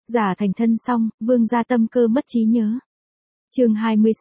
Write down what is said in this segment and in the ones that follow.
Giả thành thân xong, Vương gia tâm cơ mất trí nhớ. Chương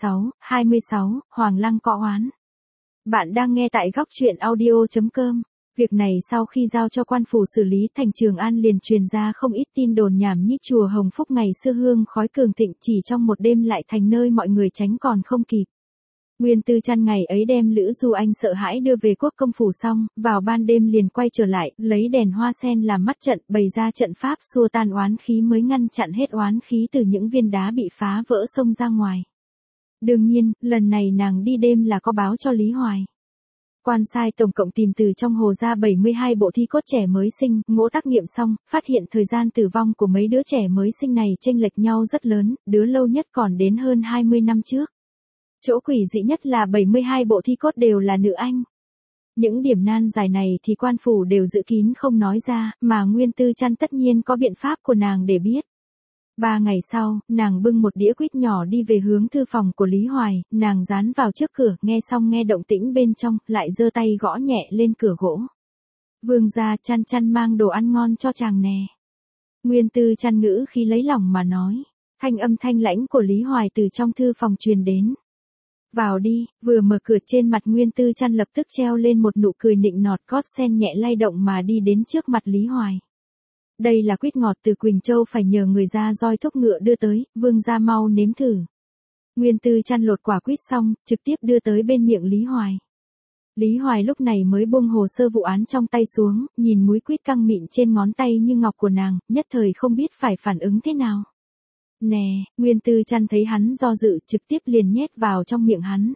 26, Hoàng Lăng có oán. Bạn đang nghe tại góc truyện audio.com. Việc này sau khi giao cho quan phủ xử lý, thành Trường An liền truyền ra không ít tin đồn nhảm nhí. Chùa Hồng Phúc ngày xưa hương khói cường thịnh, chỉ trong một đêm lại thành nơi mọi người tránh còn không kịp. Nguyên Tư Trăn ngày ấy đem Lữ Du Anh sợ hãi đưa về quốc công phủ xong, vào ban đêm liền quay trở lại, lấy đèn hoa sen làm mắt trận, bày ra trận pháp xua tan oán khí mới ngăn chặn hết oán khí từ những viên đá bị phá vỡ xông ra ngoài. Đương nhiên, lần này nàng đi đêm là có báo cho Lý Hoài. Quan sai tổng cộng tìm từ trong hồ ra 72 bộ thi cốt trẻ mới sinh, ngỗ tác nghiệm xong, phát hiện thời gian tử vong của mấy đứa trẻ mới sinh này chênh lệch nhau rất lớn, đứa lâu nhất còn đến hơn 20 năm trước. Chỗ quỷ dị nhất là 72 bộ thi cốt đều là nữ anh. Những điểm nan giải này thì quan phủ đều giữ kín không nói ra, mà Nguyên Tư Trăn tất nhiên có biện pháp của nàng để biết. 3 ngày sau, nàng bưng một đĩa quýt nhỏ đi về hướng thư phòng của Lý Hoài, nàng dán vào trước cửa, nghe xong nghe động tĩnh bên trong, lại giơ tay gõ nhẹ lên cửa gỗ. Vương gia, Trăn mang đồ ăn ngon cho chàng nè. Nguyên Tư Trăn ngữ khi lấy lòng mà nói. Thanh âm thanh lãnh của Lý Hoài từ trong thư phòng truyền đến. Vào đi, vừa mở cửa trên mặt Nguyên Tư Trăn lập tức treo lên một nụ cười nịnh nọt, gót sen nhẹ lay động mà đi đến trước mặt Lý Hoài. Đây là quýt ngọt từ Quỳnh Châu, phải nhờ người ra roi thúc ngựa đưa tới, vương gia mau nếm thử. Nguyên Tư Trăn lột quả quýt xong, trực tiếp đưa tới bên miệng Lý Hoài. Lý Hoài lúc này mới buông hồ sơ vụ án trong tay xuống, nhìn múi quýt căng mịn trên ngón tay như ngọc của nàng, nhất thời không biết phải phản ứng thế nào. Nè, Nguyên Tư Trăn thấy hắn do dự, trực tiếp liền nhét vào trong miệng hắn.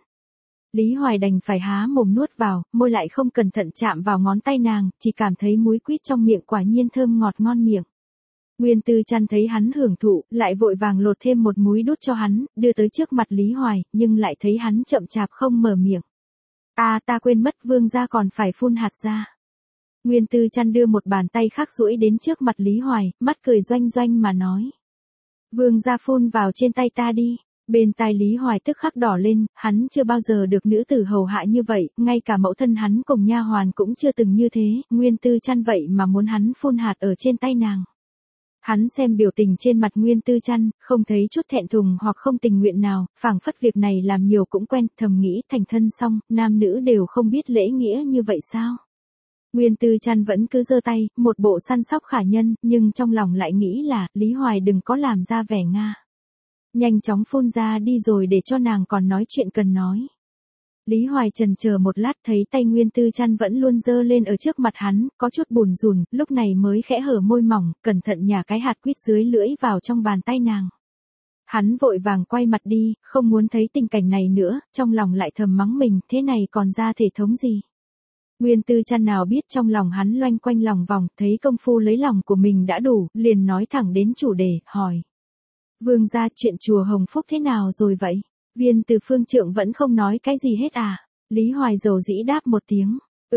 Lý Hoài đành phải há mồm nuốt vào, môi lại không cẩn thận chạm vào ngón tay nàng, chỉ cảm thấy múi quýt trong miệng quả nhiên thơm ngọt ngon miệng. Nguyên Tư Trăn thấy hắn hưởng thụ, lại vội vàng lột thêm một múi đút cho hắn, đưa tới trước mặt Lý Hoài, nhưng lại thấy hắn chậm chạp không mở miệng. Ta quên mất, vương gia còn phải phun hạt ra. Nguyên Tư Trăn đưa một bàn tay khác duỗi đến trước mặt Lý Hoài, mắt cười doanh doanh mà nói. Vương gia phun vào trên tay ta đi. Bên tai Lý Hoài tức khắc đỏ lên, hắn chưa bao giờ được nữ tử hầu hạ như vậy, ngay cả mẫu thân hắn cùng nha hoàn cũng chưa từng như thế, Nguyên Tư Trăn vậy mà muốn hắn phun hạt ở trên tay nàng. Hắn xem biểu tình trên mặt Nguyên Tư Trăn, không thấy chút thẹn thùng hoặc không tình nguyện nào, phảng phất việc này làm nhiều cũng quen, thầm nghĩ thành thân xong, nam nữ đều không biết lễ nghĩa như vậy sao? Nguyên Tư Trăn vẫn cứ giơ tay, một bộ săn sóc khả nhân, nhưng trong lòng lại nghĩ là, Lý Hoài đừng có làm ra vẻ Nga. Nhanh chóng phun ra đi rồi để cho nàng còn nói chuyện cần nói. Lý Hoài chần chờ một lát thấy tay Nguyên Tư Trăn vẫn luôn giơ lên ở trước mặt hắn, có chút bùn rùn, lúc này mới khẽ hở môi mỏng, cẩn thận nhả cái hạt quýt dưới lưỡi vào trong bàn tay nàng. Hắn vội vàng quay mặt đi, không muốn thấy tình cảnh này nữa, trong lòng lại thầm mắng mình, thế này còn ra thể thống gì. Nguyên Tư Trăn nào biết trong lòng hắn loanh quanh lòng vòng, thấy công phu lấy lòng của mình đã đủ, liền nói thẳng đến chủ đề, hỏi. Vương gia, chuyện chùa Hồng Phúc thế nào rồi vậy? Viên Từ Phương trượng vẫn không nói cái gì hết à? Lý Hoài dầu dĩ đáp một tiếng.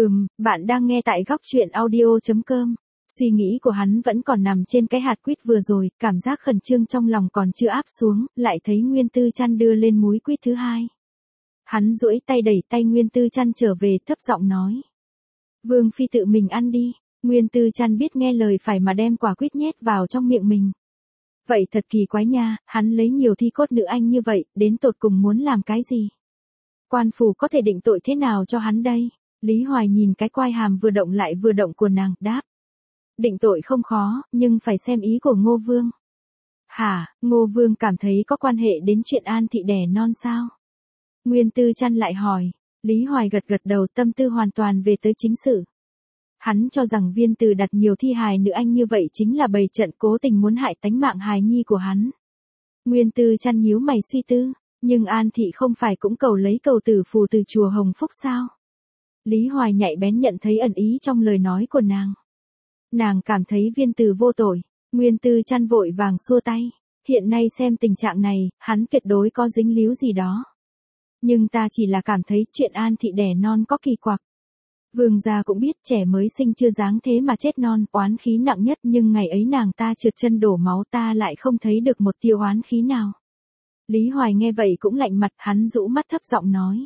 Bạn đang nghe tại góc truyện audio.com. Suy nghĩ của hắn vẫn còn nằm trên cái hạt quýt vừa rồi, cảm giác khẩn trương trong lòng còn chưa áp xuống, lại thấy Nguyên Tư Trăn đưa lên múi quýt thứ hai. Hắn duỗi tay đẩy tay Nguyên Tư Trăn trở về, thấp giọng nói. Vương phi tự mình ăn đi. Nguyên Tư Trăn biết nghe lời phải mà đem quả quýt nhét vào trong miệng mình. Vậy thật kỳ quái nha, hắn lấy nhiều thi cốt nữ anh như vậy, đến tột cùng muốn làm cái gì? Quan phủ có thể định tội thế nào cho hắn đây? Lý Hoài nhìn cái quai hàm vừa động lại vừa động của nàng, đáp. Định tội không khó, nhưng phải xem ý của Ngô Vương. Hả, Ngô Vương cảm thấy có quan hệ đến chuyện An thị đẻ non sao? Nguyên Tư Trăn lại hỏi. Lý Hoài gật gật đầu, tâm tư hoàn toàn về tới chính sự. Hắn cho rằng Viên Từ đặt nhiều thi hài nữ anh như vậy chính là bày trận cố tình muốn hại tánh mạng hài nhi của hắn. Nguyên Tư Trăn nhíu mày suy tư, nhưng An thị không phải cũng cầu lấy cầu tử phù từ chùa Hồng Phúc sao? Lý Hoài nhạy bén nhận thấy ẩn ý trong lời nói của nàng. Nàng cảm thấy Viên Từ vô tội, Nguyên Tư Trăn vội vàng xua tay. Hiện nay xem tình trạng này, hắn tuyệt đối có dính líu gì đó. Nhưng ta chỉ là cảm thấy chuyện An thị đẻ non có kỳ quặc. Vương gia cũng biết trẻ mới sinh chưa dáng thế mà chết non, oán khí nặng nhất, nhưng ngày ấy nàng ta trượt chân đổ máu, ta lại không thấy được một tia oán khí nào. Lý Hoài nghe vậy cũng lạnh mặt, hắn rũ mắt thấp giọng nói.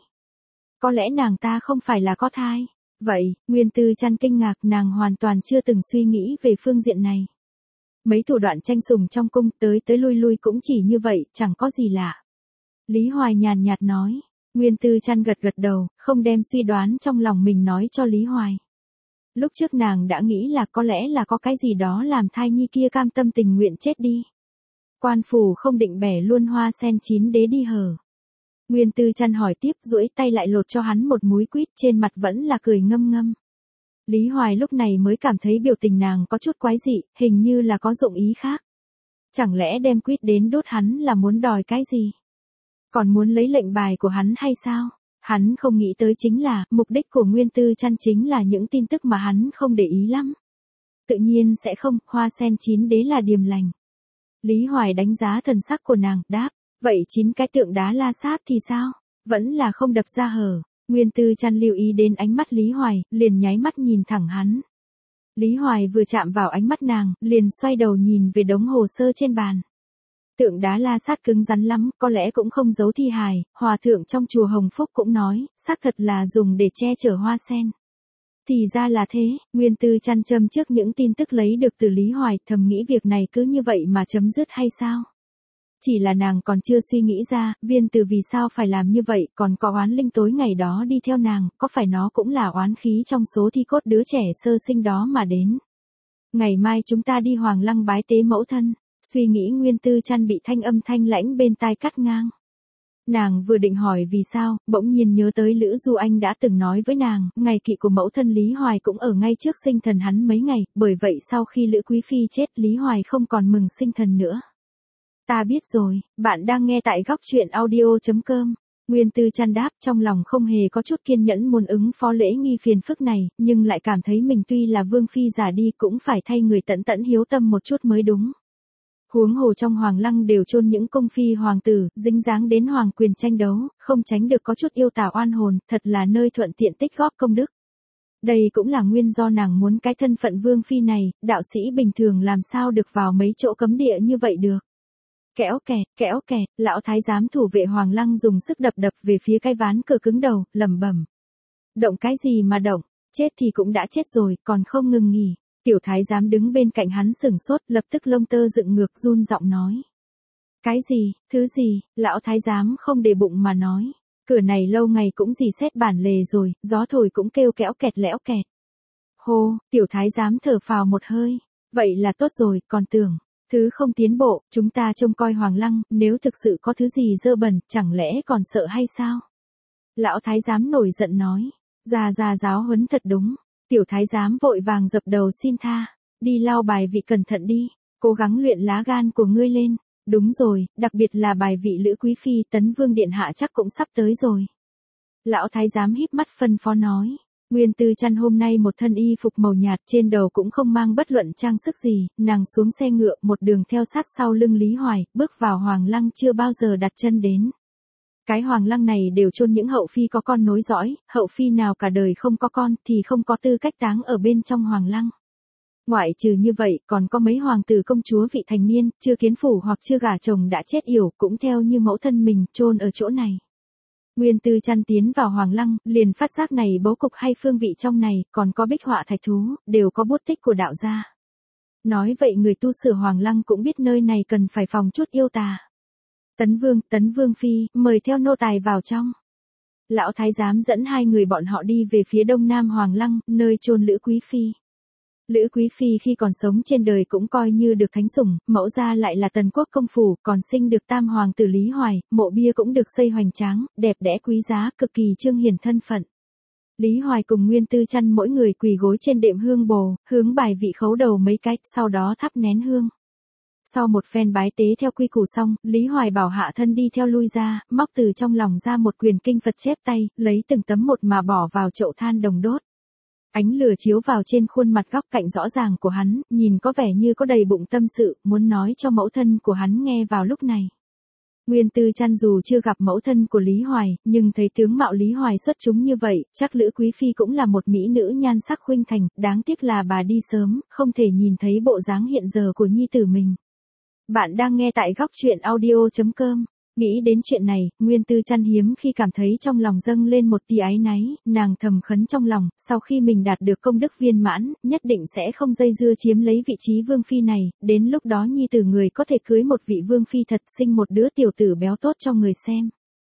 Có lẽ nàng ta không phải là có thai. Vậy, Nguyên Tư Trăn kinh ngạc, nàng hoàn toàn chưa từng suy nghĩ về phương diện này. Mấy thủ đoạn tranh sủng trong cung tới tới lui lui cũng chỉ như vậy, chẳng có gì lạ. Lý Hoài nhàn nhạt nói. Nguyên Tư Trăn gật gật đầu, không đem suy đoán trong lòng mình nói cho Lý Hoài. Lúc trước nàng đã nghĩ là có lẽ là có cái gì đó làm thai nhi kia cam tâm tình nguyện chết đi. Quan phủ không định bẻ luôn hoa sen chín đế đi hở. Nguyên Tư Trăn hỏi tiếp, duỗi tay lại lột cho hắn một múi quýt, trên mặt vẫn là cười ngâm ngâm. Lý Hoài lúc này mới cảm thấy biểu tình nàng có chút quái dị, hình như là có dụng ý khác. Chẳng lẽ đem quýt đến đốt hắn là muốn đòi cái gì? Còn muốn lấy lệnh bài của hắn hay sao? Hắn không nghĩ tới chính là, mục đích của Nguyên Tư Trăn chính là những tin tức mà hắn không để ý lắm. Tự nhiên sẽ không, hoa sen chín đế là điềm lành. Lý Hoài đánh giá thần sắc của nàng, đáp, vậy 9 cái tượng đá la sát thì sao? Vẫn là không đập ra hở. Nguyên Tư Trăn lưu ý đến ánh mắt Lý Hoài, liền nháy mắt nhìn thẳng hắn. Lý Hoài vừa chạm vào ánh mắt nàng, liền xoay đầu nhìn về đống hồ sơ trên bàn. Tượng đá la sát cứng rắn lắm, có lẽ cũng không giấu thi hài, hòa thượng trong chùa Hồng Phúc cũng nói, xác thật là dùng để che chở hoa sen. Thì ra là thế, Nguyên Tư Trăn châm trước những tin tức lấy được từ Lý Hoài, thầm nghĩ việc này cứ như vậy mà chấm dứt hay sao? Chỉ là nàng còn chưa suy nghĩ ra, Viên Từ vì sao phải làm như vậy, còn có oán linh tối ngày đó đi theo nàng, có phải nó cũng là oán khí trong số thi cốt đứa trẻ sơ sinh đó mà đến. Ngày mai chúng ta đi Hoàng Lăng bái tế mẫu thân. Suy nghĩ Nguyên Tư Trăn bị thanh âm thanh lãnh bên tai cắt ngang. Nàng vừa định hỏi vì sao, bỗng nhiên nhớ tới Lữ Du Anh đã từng nói với nàng, ngày kỵ của mẫu thân Lý Hoài cũng ở ngay trước sinh thần hắn mấy ngày, bởi vậy sau khi Lữ Quý Phi chết Lý Hoài không còn mừng sinh thần nữa. Ta biết rồi, bạn đang nghe tại góc truyện audio.com. Nguyên Tư Trăn đáp, trong lòng không hề có chút kiên nhẫn muốn ứng phó lễ nghi phiền phức này, nhưng lại cảm thấy mình tuy là vương phi già đi cũng phải thay người tận tận hiếu tâm một chút mới đúng. Huống hồ trong Hoàng Lăng đều chôn những công phi hoàng tử, dính dáng đến hoàng quyền tranh đấu, không tránh được có chút yêu tà oan hồn, thật là nơi thuận tiện tích góp công đức. Đây cũng là nguyên do nàng muốn cái thân phận vương phi này, đạo sĩ bình thường làm sao được vào mấy chỗ cấm địa như vậy được. Kẽo kẹt, lão thái giám thủ vệ Hoàng Lăng dùng sức đập về phía cái ván cửa cứng đầu, lẩm bẩm. Động cái gì mà động, chết thì cũng đã chết rồi, còn không ngừng nghỉ. Tiểu thái giám đứng bên cạnh hắn sửng sốt, lập tức lông tơ dựng ngược run giọng nói. Cái gì, thứ gì, lão thái giám không để bụng mà nói. Cửa này lâu ngày cũng dì xét bản lề rồi, gió thổi cũng kêu kẽo kẹt lẽo kẹt. Hô, tiểu thái giám thở phào một hơi. Vậy là tốt rồi, còn tưởng. Thứ không tiến bộ, chúng ta trông coi Hoàng Lăng, nếu thực sự có thứ gì dơ bẩn, chẳng lẽ còn sợ hay sao? Lão thái giám nổi giận nói. Già giáo huấn thật đúng. Tiểu thái giám vội vàng dập đầu xin tha. Đi lau bài vị cẩn thận đi. Cố gắng luyện lá gan của ngươi lên. Đúng rồi, đặc biệt là bài vị Lữ Quý Phi, Tấn Vương Điện Hạ chắc cũng sắp tới rồi. Lão thái giám híp mắt phân phó nói. Nguyên Tư Trăn hôm nay một thân y phục màu nhạt, trên đầu cũng không mang bất luận trang sức gì, nàng xuống xe ngựa một đường theo sát sau lưng Lý Hoài, bước vào Hoàng Lăng chưa bao giờ đặt chân đến. Cái Hoàng Lăng này đều chôn những hậu phi có con nối dõi, hậu phi nào cả đời không có con thì không có tư cách táng ở bên trong Hoàng Lăng. Ngoại trừ như vậy, còn có mấy hoàng tử công chúa vị thành niên, chưa kiến phủ hoặc chưa gả chồng đã chết yểu, cũng theo như mẫu thân mình, chôn ở chỗ này. Nguyên Tư Trăn tiến vào Hoàng Lăng, liền phát giác này bố cục hay phương vị trong này, còn có bích họa thạch thú, đều có bút tích của đạo gia. Nói vậy người tu sửa Hoàng Lăng cũng biết nơi này cần phải phòng chút yêu tà. Tấn Vương Phi, mời theo nô tài vào trong. Lão thái giám dẫn hai người bọn họ đi về phía đông nam Hoàng Lăng, nơi chôn Lữ Quý Phi. Lữ Quý Phi khi còn sống trên đời cũng coi như được thánh sủng, mẫu gia lại là tần quốc công phủ, còn sinh được tam hoàng tử Lý Hoài, mộ bia cũng được xây hoành tráng, đẹp đẽ quý giá, cực kỳ trương hiển thân phận. Lý Hoài cùng Nguyên Tư Trăn mỗi người quỳ gối trên đệm hương bồ, hướng bài vị khấu đầu mấy cái, sau đó thắp nén hương. Sau một phen bái tế theo quy củ xong, Lý Hoài bảo hạ thân đi theo lui ra, móc từ trong lòng ra một quyển kinh Phật chép tay, lấy từng tấm một mà bỏ vào chậu than đồng đốt. Ánh lửa chiếu vào trên khuôn mặt góc cạnh rõ ràng của hắn, nhìn có vẻ như có đầy bụng tâm sự, muốn nói cho mẫu thân của hắn nghe vào lúc này. Nguyên Tư Trăn dù chưa gặp mẫu thân của Lý Hoài, nhưng thấy tướng mạo Lý Hoài xuất chúng như vậy, chắc Lữ Quý Phi cũng là một mỹ nữ nhan sắc khuynh thành, đáng tiếc là bà đi sớm, không thể nhìn thấy bộ dáng hiện giờ của nhi tử mình. Bạn đang nghe tại góc truyện audio.com. Nghĩ đến chuyện này, Nguyên Tư Trăn hiếm khi cảm thấy trong lòng dâng lên một tia áy náy, nàng thầm khấn trong lòng, sau khi mình đạt được công đức viên mãn, nhất định sẽ không dây dưa chiếm lấy vị trí vương phi này, đến lúc đó nhi tử người có thể cưới một vị vương phi thật, sinh một đứa tiểu tử béo tốt cho người xem.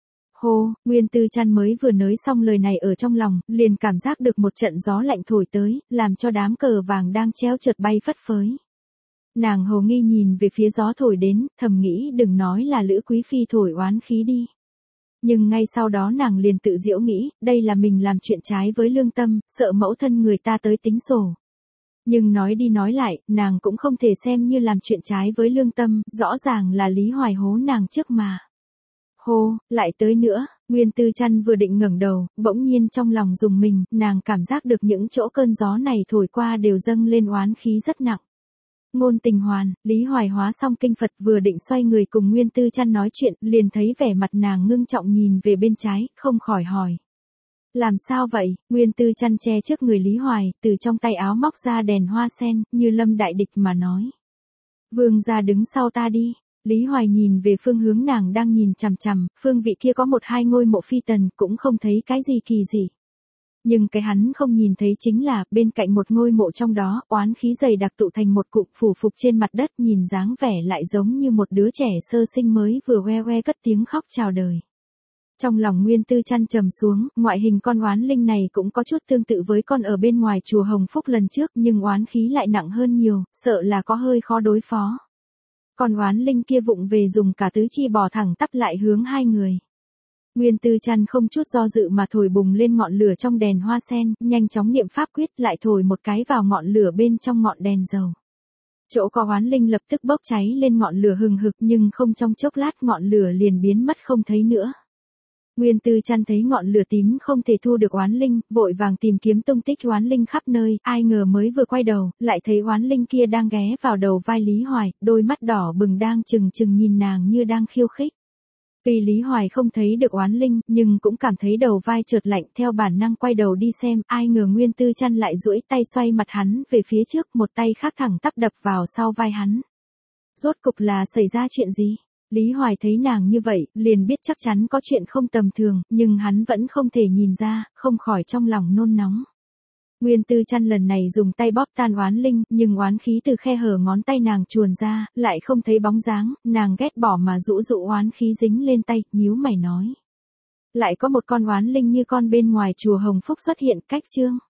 Hô, Nguyên Tư Trăn mới vừa nới xong lời này ở trong lòng, liền cảm giác được một trận gió lạnh thổi tới, làm cho đám cờ vàng đang treo chợt bay phất phới. Nàng hồ nghi nhìn về phía gió thổi đến, thầm nghĩ đừng nói là Lữ Quý Phi thổi oán khí đi. Nhưng ngay sau đó nàng liền tự giễu nghĩ, đây là mình làm chuyện trái với lương tâm, sợ mẫu thân người ta tới tính sổ. Nhưng nói đi nói lại, nàng cũng không thể xem như làm chuyện trái với lương tâm, rõ ràng là Lý Hoài hố nàng trước mà. Hô, lại tới nữa, Nguyên Tư Trăn vừa định ngẩng đầu, bỗng nhiên trong lòng rùng mình, nàng cảm giác được những chỗ cơn gió này thổi qua đều dâng lên oán khí rất nặng. Ngôn Tình Hoàn, Lý Hoài hóa xong kinh Phật vừa định xoay người cùng Nguyên Tư Trăn nói chuyện, liền thấy vẻ mặt nàng ngưng trọng nhìn về bên trái, không khỏi hỏi. Làm sao vậy? Nguyên Tư Trăn che trước người Lý Hoài, từ trong tay áo móc ra đèn hoa sen, như lâm đại địch mà nói. Vương gia đứng sau ta đi. Lý Hoài nhìn về phương hướng nàng đang nhìn chằm chằm, phương vị kia có một hai ngôi mộ phi tần, cũng không thấy cái gì kỳ dị. Nhưng cái hắn không nhìn thấy chính là, bên cạnh một ngôi mộ trong đó, oán khí dày đặc tụ thành một cụm phủ phục trên mặt đất, nhìn dáng vẻ lại giống như một đứa trẻ sơ sinh mới vừa oe oe cất tiếng khóc chào đời. Trong lòng Nguyên Tư Trăn trầm xuống, ngoại hình con oán linh này cũng có chút tương tự với con ở bên ngoài chùa Hồng Phúc lần trước, nhưng oán khí lại nặng hơn nhiều, sợ là có hơi khó đối phó. Con oán linh kia vụng về dùng cả tứ chi bò thẳng tắp lại hướng hai người. Nguyên Tư Trăn không chút do dự mà thổi bùng lên ngọn lửa trong đèn hoa sen, nhanh chóng niệm pháp quyết lại thổi một cái vào ngọn lửa bên trong ngọn đèn dầu. Chỗ có oán linh lập tức bốc cháy lên ngọn lửa hừng hực, nhưng không trong chốc lát ngọn lửa liền biến mất không thấy nữa. Nguyên Tư Trăn thấy ngọn lửa tím không thể thu được oán linh, vội vàng tìm kiếm tung tích oán linh khắp nơi, ai ngờ mới vừa quay đầu, lại thấy oán linh kia đang ghé vào đầu vai Lý Hoài, đôi mắt đỏ bừng đang trừng trừng nhìn nàng như đang khiêu khích. Tuy Lý Hoài không thấy được oán linh, nhưng cũng cảm thấy đầu vai chợt lạnh, theo bản năng quay đầu đi xem, ai ngờ Nguyên Tư Trăn lại duỗi tay xoay mặt hắn về phía trước, một tay khác thẳng tắp đập vào sau vai hắn. Rốt cục là xảy ra chuyện gì? Lý Hoài thấy nàng như vậy, liền biết chắc chắn có chuyện không tầm thường, nhưng hắn vẫn không thể nhìn ra, không khỏi trong lòng nôn nóng. Nguyên Tư Trăn lần này dùng tay bóp tan oán linh, nhưng oán khí từ khe hở ngón tay nàng chuồn ra, lại không thấy bóng dáng, nàng ghét bỏ mà dụ oán khí dính lên tay, nhíu mày nói. Lại có một con oán linh như con bên ngoài chùa Hồng Phúc xuất hiện, cách chương.